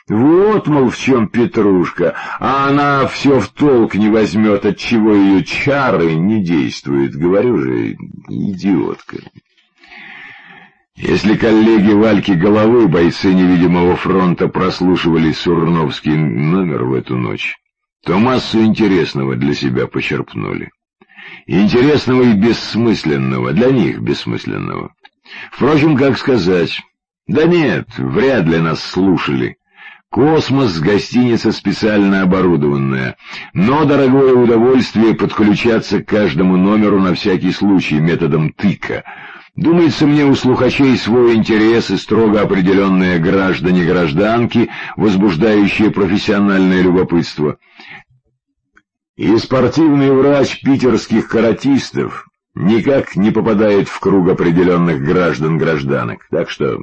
Вот, мол, в чем петрушка, а она все в толк не возьмет, отчего ее чары не действуют. Говорю же, идиотка. Если коллеги Вальки Головы, бойцы невидимого фронта, прослушивали Сурновский номер в эту ночь, то массу интересного для себя почерпнули. Интересного и бессмысленного, для них бессмысленного. Впрочем, как сказать? Да нет, вряд ли нас слушали. Космос — гостиница специально оборудованная, но дорогое удовольствие подключаться к каждому номеру на всякий случай методом тыка. Думается мне, у слухачей свой интерес и строго определенные граждане-гражданки, возбуждающие профессиональное любопытство. И спортивный врач питерских каратистов никак не попадает в круг определенных граждан-гражданок. Так что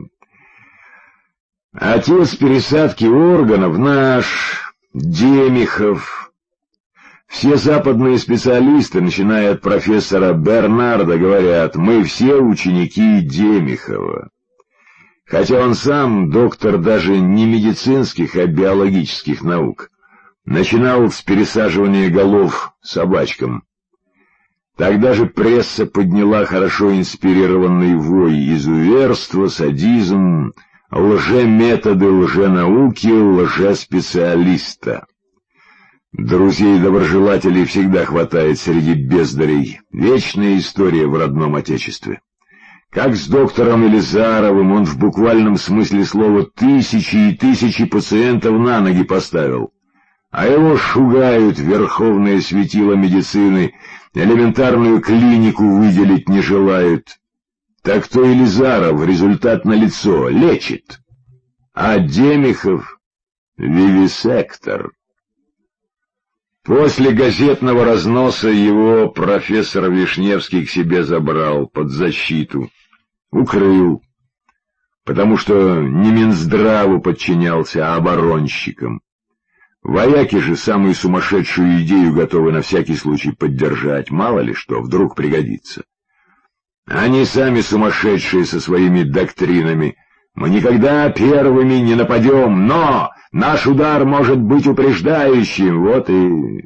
отец пересадки органов наш, Демихов. Все западные специалисты, начиная от профессора Бернарда, говорят: мы все ученики Демихова. Хотя он сам доктор даже не медицинских, а биологических наук. Начинал с пересаживания голов собачкам. Тогда же пресса подняла хорошо инспирированный вой: изуверство, садизм, лжеметоды, лженауки, лжеспециалиста. Друзей-доброжелателей всегда хватает среди бездарей. Вечная история в родном отечестве. Как с доктором Елизаровым, он в буквальном смысле слова тысячи и тысячи пациентов на ноги поставил. А его шугают, верховное светило медицины, элементарную клинику выделить не желают. Так то Елизаров, результат налицо, лечит. А Демихов — вивисектор. После газетного разноса его профессор Вишневский к себе забрал под защиту, укрыл, потому что не Минздраву подчинялся, а оборонщикам. Вояки же самую сумасшедшую идею готовы на всякий случай поддержать, мало ли что, вдруг пригодится. Они сами сумасшедшие со своими доктринами. Мы никогда первыми не нападем, но наш удар может быть упреждающим, вот и...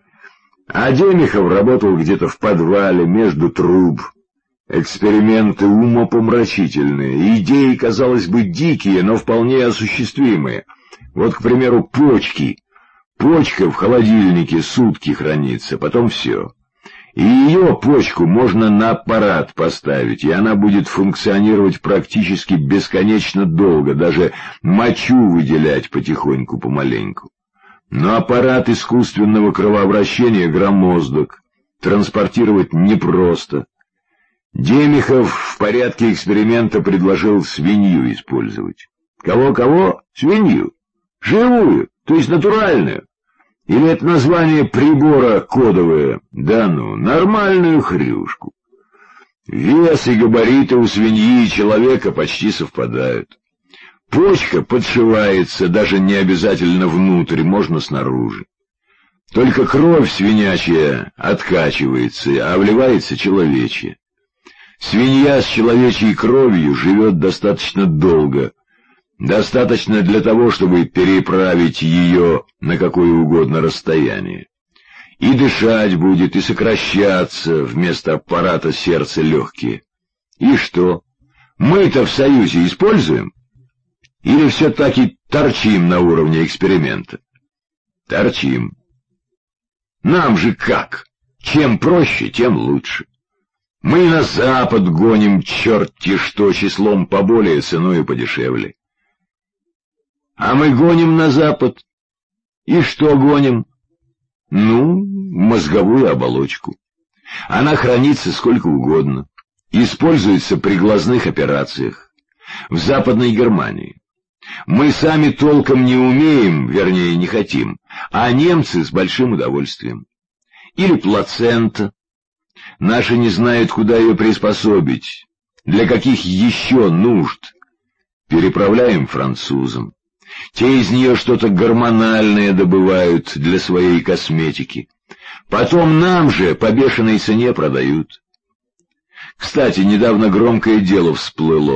А Демихов работал где-то в подвале, между труб. Эксперименты умопомрачительные, идеи, казалось бы, дикие, но вполне осуществимые. Вот, к примеру, почки. Почка в холодильнике сутки хранится, потом все. И ее почку можно на аппарат поставить, и она будет функционировать практически бесконечно долго, даже мочу выделять потихоньку, помаленьку. Но аппарат искусственного кровообращения громоздок, транспортировать непросто. Демихов в порядке эксперимента предложил свинью использовать. Кого-кого? Свинью. Живую, то есть натуральную. Или это название прибора кодовое? Да ну, нормальную хрюшку. Вес и габариты у свиньи и человека почти совпадают. Почка подшивается, даже не обязательно внутрь, можно снаружи. Только кровь свинячья откачивается, а вливается человечья. Свинья с человечьей кровью живет достаточно долго. Достаточно для того, чтобы переправить ее на какое угодно расстояние. И дышать будет, и сокращаться вместо аппарата сердца легкие. И что? Мы-то в Союзе используем? Или все-таки торчим на уровне эксперимента? Торчим. Нам же как? Чем проще, тем лучше. Мы на Запад гоним черти что, числом поболее, ценою подешевле. А мы гоним на Запад. И что гоним? Ну, мозговую оболочку. Она хранится сколько угодно. Используется при глазных операциях. В Западной Германии. Мы сами толком не умеем, вернее, не хотим, а немцы с большим удовольствием. Или плацента. Наши не знают, куда ее приспособить, для каких еще нужд. Переправляем французам. Те из нее что-то гормональное добывают для своей косметики. Потом нам же по бешеной цене продают. Кстати, недавно громкое дело всплыло.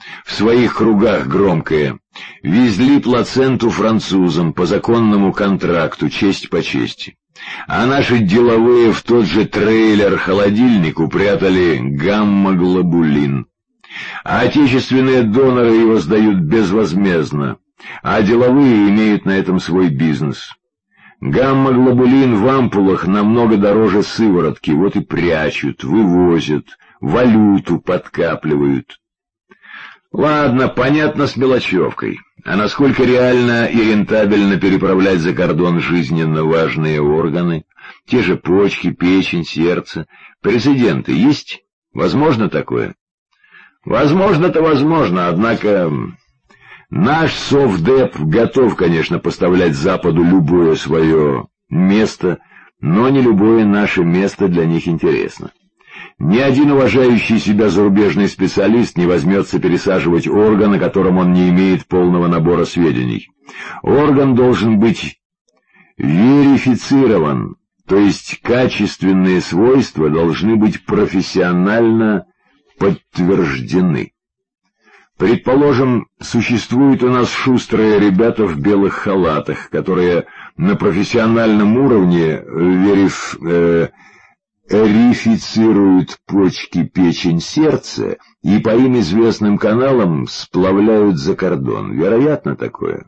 в своих кругах громкое. Везли плаценту французам по законному контракту, честь по чести. А наши деловые в тот же трейлер-холодильник упрятали гамма-глобулин. А отечественные доноры его сдают безвозмездно, а деловые имеют на этом свой бизнес. Гамма-глобулин в ампулах намного дороже сыворотки, вот и прячут, вывозят, валюту подкапливают. Ладно, понятно с мелочевкой. А насколько реально и рентабельно переправлять за кордон жизненно важные органы, те же почки, печень, сердце, прецеденты есть? Возможно такое? Возможно-то возможно, однако наш Совдеп готов, конечно, поставлять Западу любое свое место, но не любое наше место для них интересно. Ни один уважающий себя зарубежный специалист не возьмется пересаживать орган, о котором он не имеет полного набора сведений. Орган должен быть верифицирован, то есть качественные свойства должны быть профессионально подтверждены. Предположим, существуют у нас шустрые ребята в белых халатах, которые на профессиональном уровне верифицируют почки, печень, сердце и по им известным каналам сплавляют за кордон. Вероятно такое?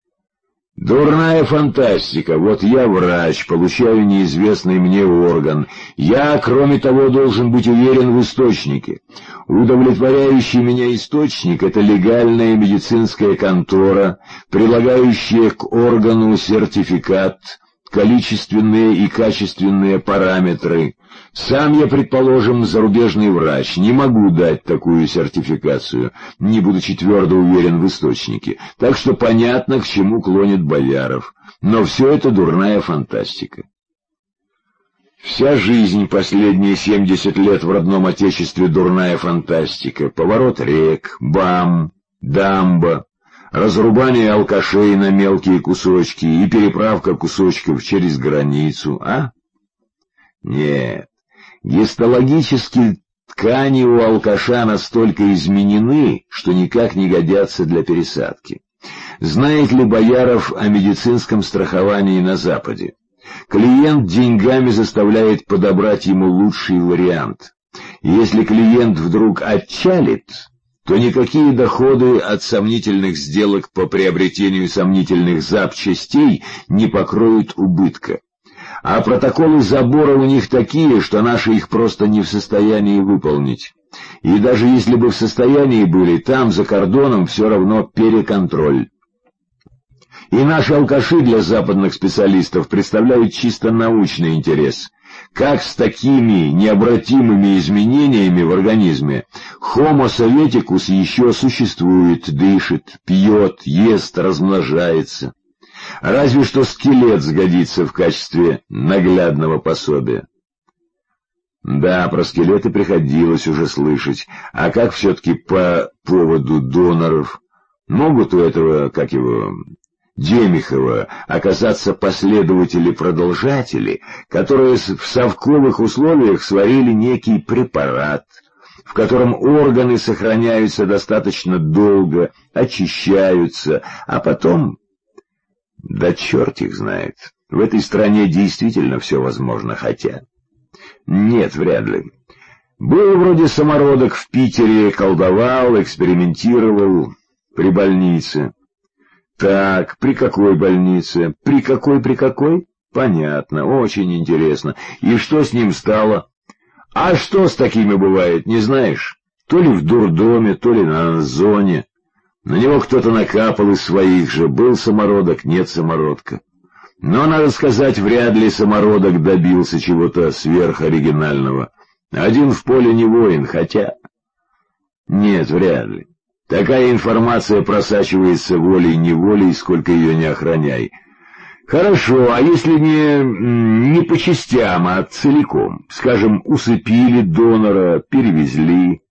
Дурная фантастика. Вот я врач, получаю неизвестный мне орган. Я, кроме того, должен быть уверен в источнике. Удовлетворяющий меня источник — это легальная медицинская контора, прилагающая к органу сертификат, количественные и качественные параметры. Сам я, предположим, зарубежный врач, не могу дать такую сертификацию, не будучи твердо уверен в источнике, так что понятно, к чему клонит Бояров. Но все это дурная фантастика. Вся жизнь, последние 70 лет в родном отечестве, дурная фантастика. Поворот рек, БАМ, дамба, разрубание алкашей на мелкие кусочки и переправка кусочков через границу, а? Нет, гистологические ткани у алкаша настолько изменены, что никак не годятся для пересадки. Знает ли Бояров о медицинском страховании на Западе? Клиент деньгами заставляет подобрать ему лучший вариант. Если клиент вдруг отчалит, то никакие доходы от сомнительных сделок по приобретению сомнительных запчастей не покроют убытка. А протоколы забора у них такие, что наши их просто не в состоянии выполнить. И даже если бы в состоянии были, там, за кордоном, все равно переконтроль. И наши алкаши для западных специалистов представляют чисто научный интерес. Как с такими необратимыми изменениями в организме Homo советикус еще существует, дышит, пьет, ест, размножается? Разве что скелет сгодится в качестве наглядного пособия. Да, про скелеты приходилось уже слышать. А как все-таки по поводу доноров? Могут у этого, как его, Демихова, оказаться последователи-продолжатели, которые в совковых условиях сварили некий препарат, в котором органы сохраняются достаточно долго, очищаются, а потом... Да черт их знает. В этой стране действительно все возможно, хотя... Нет, вряд ли. Был вроде самородок в Питере, колдовал, экспериментировал при больнице. Так, при какой больнице? При какой? Понятно, очень интересно. И что с ним стало? А что с такими бывает, не знаешь? То ли в дурдоме, то ли на зоне. На него кто-то накапал из своих же, был самородок, нет самородка. Но, надо сказать, вряд ли самородок добился чего-то сверхоригинального. Один в поле не воин, хотя... Нет, вряд ли. Такая информация просачивается волей-неволей, сколько ее не охраняй. Хорошо, а если не по частям, а целиком? Скажем, усыпили донора, перевезли...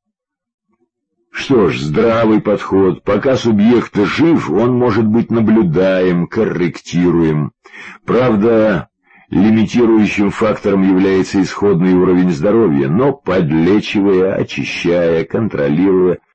Что ж, здравый подход. Пока субъект жив, он может быть наблюдаем, корректируем. Правда, лимитирующим фактором является исходный уровень здоровья, но подлечивая, очищая, контролируя,